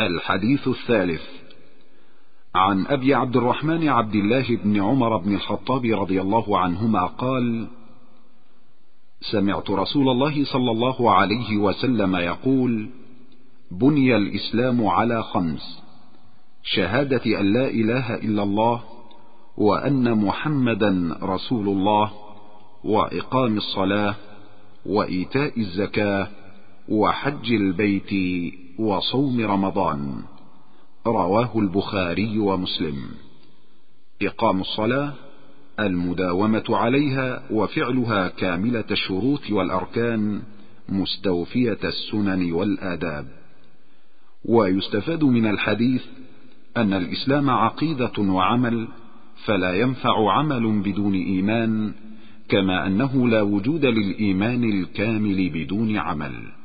الحديث الثالث. عن أبي عبد الرحمن عبد الله بن عمر بن الخطاب رضي الله عنهما قال: سمعت رسول الله صلى الله عليه وسلم يقول: بني الإسلام على 5: شهادة أن لا إله إلا الله، وأن محمدا رسول الله، وإقام الصلاة، وإيتاء الزكاة، وحج البيت، وصوم رمضان. رواه البخاري ومسلم. إقام الصلاة المداومة عليها وفعلها كاملة الشروط والأركان مستوفية السنن والآداب. ويستفاد من الحديث أن الإسلام عقيدة وعمل، فلا ينفع عمل بدون إيمان، كما أنه لا وجود للإيمان الكامل بدون عمل.